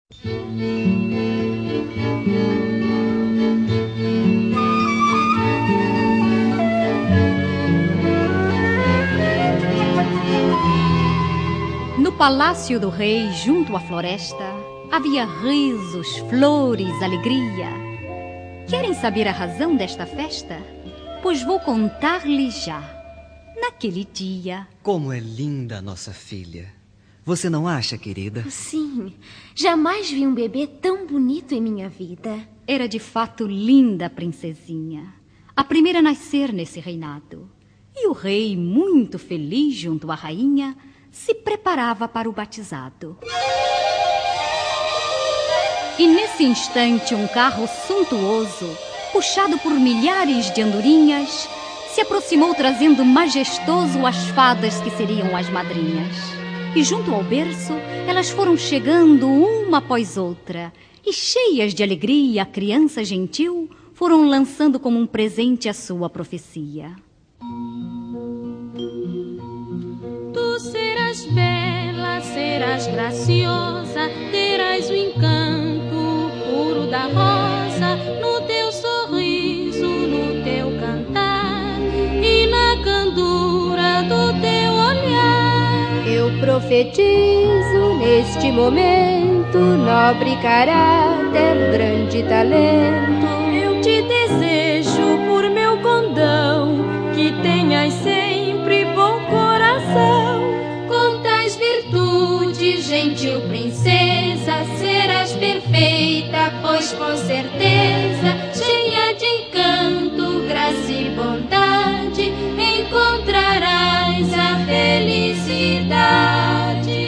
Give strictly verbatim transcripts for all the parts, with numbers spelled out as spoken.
No palácio do rei, junto à floresta, havia risos, flores, alegria. Querem saber a razão desta festa? Pois vou contar-lhes já. Naquele dia... Como é linda a nossa filha. Você não acha, querida? Sim, jamais vi um bebê tão bonito em minha vida. Era de fato linda a princesinha, a primeira a nascer nesse reinado. E o rei, muito feliz junto à rainha, se preparava para o batizado. E nesse instante um carro suntuoso, puxado por milhares de andorinhas, se aproximou trazendo majestoso as fadas que seriam as madrinhas. E junto ao berço, elas foram chegando uma após outra, e cheias de alegria, a criança gentil foram lançando como um presente a sua profecia. Tu serás bela, serás graciosa, terás o encanto puro da rosa, no teu sorriso, no teu cantar e na candura do teu olhar. Eu profetizo neste momento nobre caráter, grande talento. Eu te desejo por meu condão que tenhas sempre bom coração. Com tais virtudes, gentil princesa, serás perfeita, pois com certeza, cheia de encanto, graça e bondade, encontrarás a felicidade.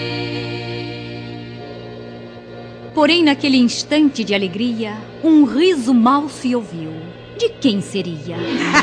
Porém, naquele instante de alegria, um riso mal se ouviu. De quem seria?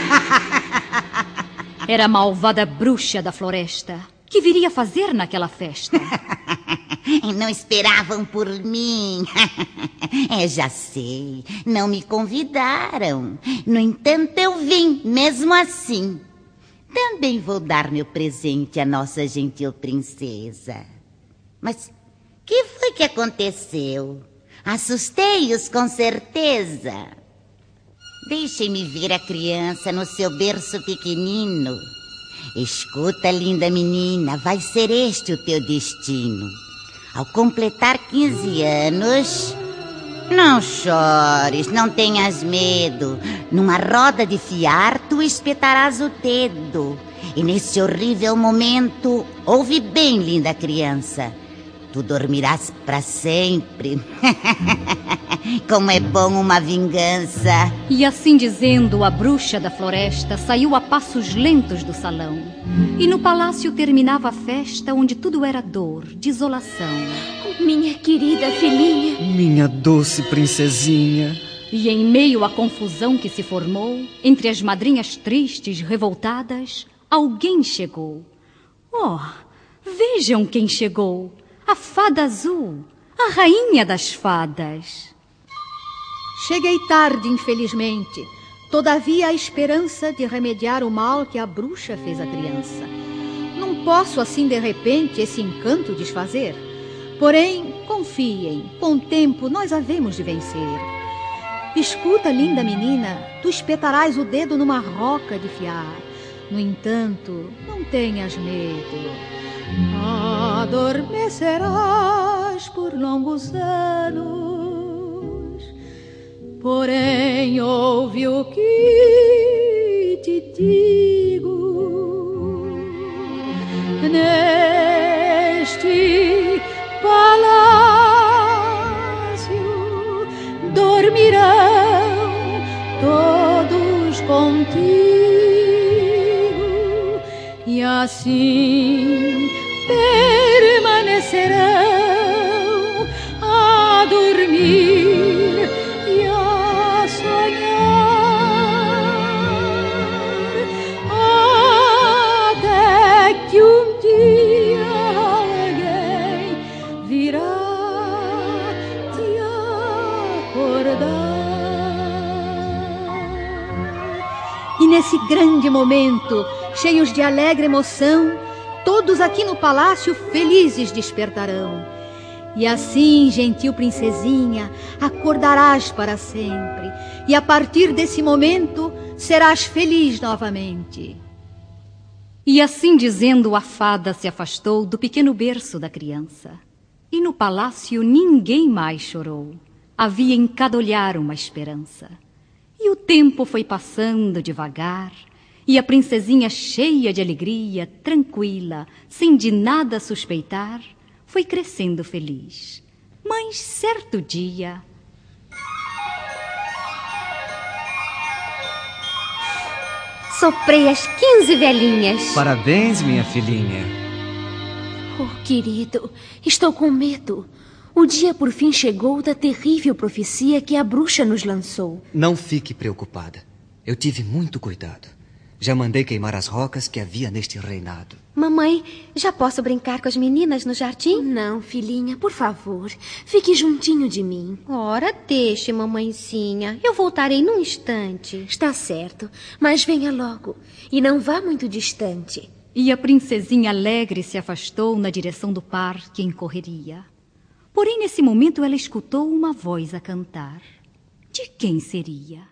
Era a malvada bruxa da floresta. Que viria fazer naquela festa? Não esperavam por mim. É, já sei. Não me convidaram. No entanto, eu vim, mesmo assim. Também vou dar meu presente à nossa gentil princesa. Mas que foi que aconteceu? Assustei-os com certeza. Deixem-me ver a criança no seu berço pequenino. Escuta, linda menina, vai ser este o teu destino. Ao completar quinze anos... Não chores, não tenhas medo. Numa roda de fiar, tu espetarás o dedo. E nesse horrível momento, ouve bem, linda criança, tu dormirás para sempre. Como é bom uma vingança. E assim dizendo, a bruxa da floresta saiu a passos lentos do salão. E no palácio terminava a festa, onde tudo era dor, desolação. Minha querida filhinha. Minha doce princesinha. E em meio à confusão que se formou, entre as madrinhas tristes, revoltadas, alguém chegou. Oh, vejam quem chegou! A fada azul, a rainha das fadas. Cheguei tarde, infelizmente. Todavia, a esperança de remediar o mal que a bruxa fez à criança. Não posso, assim, de repente, esse encanto desfazer. Porém, confiem, com o tempo nós havemos de vencer. Escuta, linda menina, tu espetarás o dedo numa roca de fiar. No entanto, não tenhas medo. Adormecerás por longos anos. Porém, ouve o que te digo. Neste palácio dormirão todos contigo, e assim permanecerão a dormir e a sonhar, até que um dia alguém virá te acordar. E nesse grande momento, cheios de alegre emoção, todos aqui no palácio felizes despertarão. E assim, gentil princesinha, acordarás para sempre, e a partir desse momento serás feliz novamente. E assim dizendo, a fada se afastou do pequeno berço da criança. E no palácio ninguém mais chorou. Havia em cada olhar uma esperança. E o tempo foi passando devagar, e a princesinha, cheia de alegria, tranquila, sem de nada suspeitar, foi crescendo feliz. Mas certo dia... Soprei as quinze velhinhas. Parabéns, minha filhinha. Oh, querido, estou com medo. O dia por fim chegou da terrível profecia que a bruxa nos lançou. Não fique preocupada. Eu tive muito cuidado. Já mandei queimar as rocas que havia neste reinado. Mamãe, já posso brincar com as meninas no jardim? Não, filhinha, por favor. Fique juntinho de mim. Ora, deixe, mamãezinha. Eu voltarei num instante. Está certo, mas venha logo. E não vá muito distante. E a princesinha alegre se afastou na direção do parque em correria. Porém, nesse momento, ela escutou uma voz a cantar. De quem seria?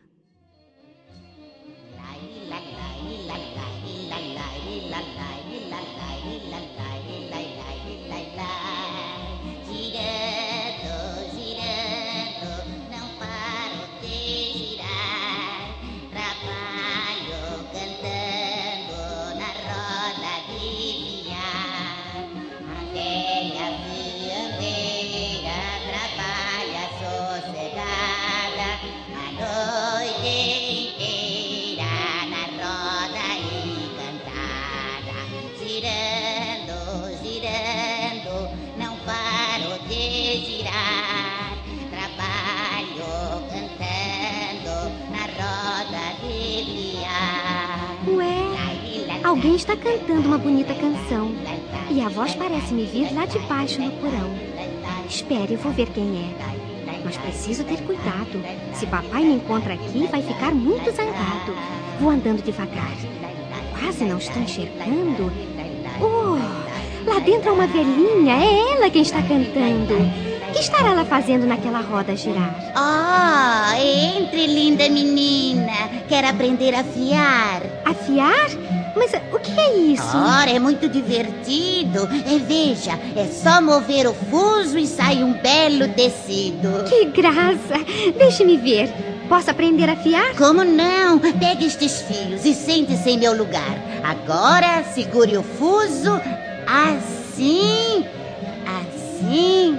Alguém está cantando uma bonita canção. E a voz parece me vir lá de baixo no porão. Espere, eu vou ver quem é. Mas preciso ter cuidado. Se papai me encontra aqui, vai ficar muito zangado. Vou andando devagar. Quase não estou enxergando. Oh, lá dentro há uma velhinha. É ela quem está cantando. O que estará ela fazendo naquela roda girar? Oh, entre, linda menina. Quer aprender a fiar? A fiar? Mas o que é isso? Ora, é muito divertido. E veja, é só mover o fuso e sai um belo tecido. Que graça! Deixe-me ver. Posso aprender a fiar? Como não? Pegue estes fios e sente-se em meu lugar. Agora, segure o fuso. Assim. Assim.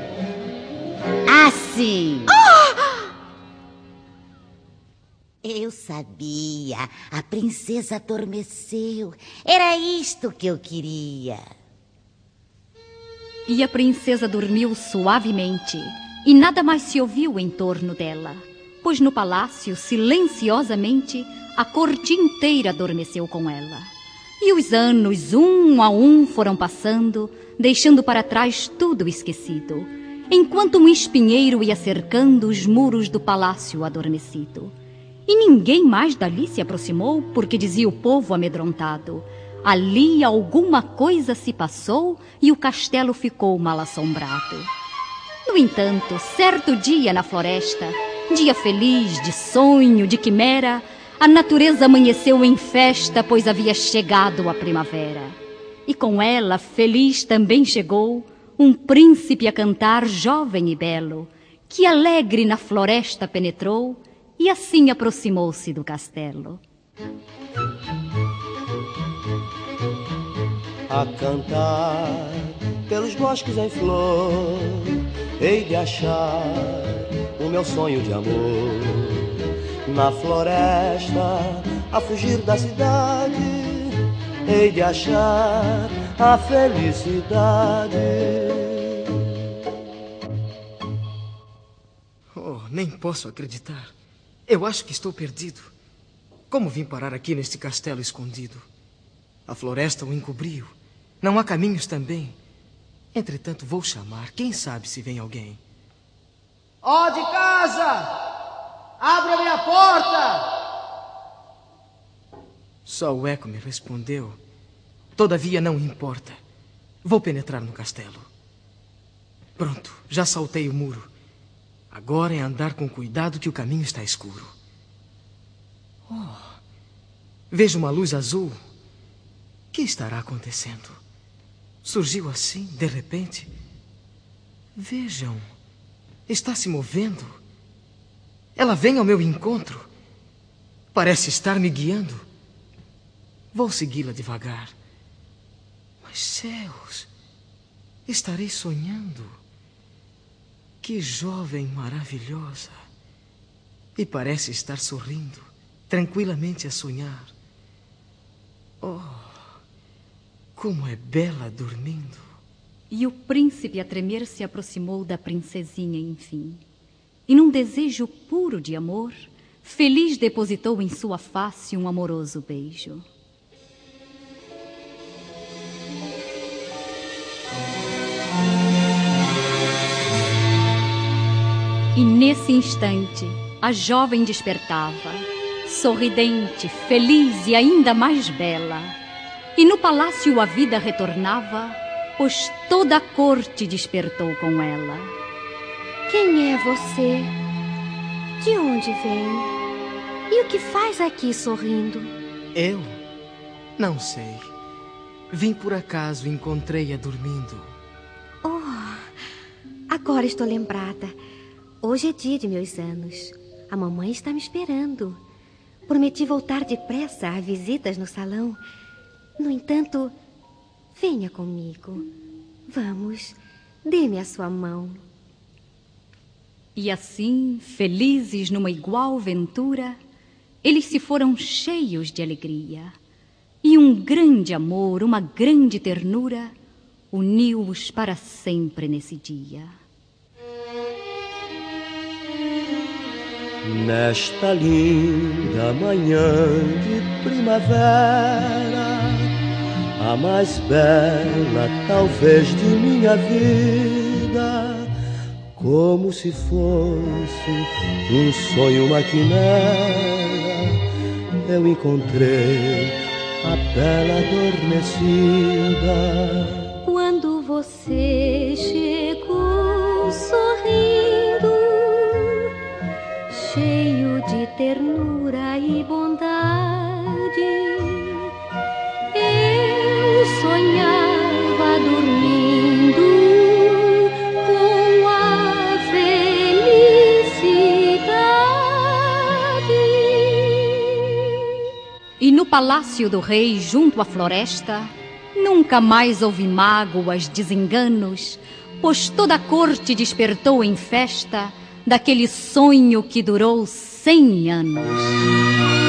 Assim. Oh! Eu sabia. A princesa adormeceu. Era isto que eu queria. E a princesa dormiu suavemente, e nada mais se ouviu em torno dela, pois no palácio, silenciosamente, a corte inteira adormeceu com ela. E os anos, um a um, foram passando, deixando para trás tudo esquecido, enquanto um espinheiro ia cercando os muros do palácio adormecido. E ninguém mais dali se aproximou, porque dizia o povo amedrontado: ali alguma coisa se passou e o castelo ficou mal assombrado. No entanto, certo dia na floresta, dia feliz, de sonho, de quimera, a natureza amanheceu em festa, pois havia chegado a primavera. E com ela, feliz, também chegou um príncipe a cantar, jovem e belo, que alegre na floresta penetrou e assim aproximou-se do castelo. A cantar pelos bosques em flor, hei de achar o meu sonho de amor. Na floresta, a fugir da cidade, hei de achar a felicidade. Oh, nem posso acreditar. Eu acho que estou perdido. Como vim parar aqui neste castelo escondido? A floresta o encobriu. Não há caminhos também. Entretanto, vou chamar. Quem sabe se vem alguém. Ó de casa! Abre-me a porta! Só o eco me respondeu. Todavia, não importa. Vou penetrar no castelo. Pronto, já saltei o muro. Agora é andar com cuidado que o caminho está escuro. Oh, vejo uma luz azul. O que estará acontecendo? Surgiu assim, de repente. Vejam, está se movendo. Ela vem ao meu encontro. Parece estar me guiando. Vou segui-la devagar. Mas céus, estarei sonhando. Que jovem maravilhosa. E parece estar sorrindo, tranquilamente a sonhar. Oh, como é bela dormindo. E o príncipe a tremer se aproximou da princesinha, enfim. E num desejo puro de amor, feliz depositou em sua face um amoroso beijo. E nesse instante, a jovem despertava, sorridente, feliz e ainda mais bela. E no palácio a vida retornava, pois toda a corte despertou com ela. Quem é você? De onde vem? E o que faz aqui sorrindo? Eu? Não sei. Vim por acaso e encontrei-a dormindo. Oh, agora estou lembrada. Hoje é dia de meus anos. A mamãe está me esperando. Prometi voltar depressa a visitas no salão. No entanto, venha comigo. Vamos, dê-me a sua mão. E assim, felizes numa igual ventura, eles se foram cheios de alegria. E um grande amor, uma grande ternura, uniu-os para sempre nesse dia. Nesta linda manhã de primavera, a mais bela talvez de minha vida, como se fosse um sonho, uma quimera, eu encontrei a bela adormecida. Quando você chegou sorrindo, cheio de ternura e bondade, eu sonhava dormindo com a felicidade. E no palácio do rei, junto à floresta, nunca mais houve mágoas, desenganos, pois toda a corte despertou em festa daquele sonho que durou cem anos.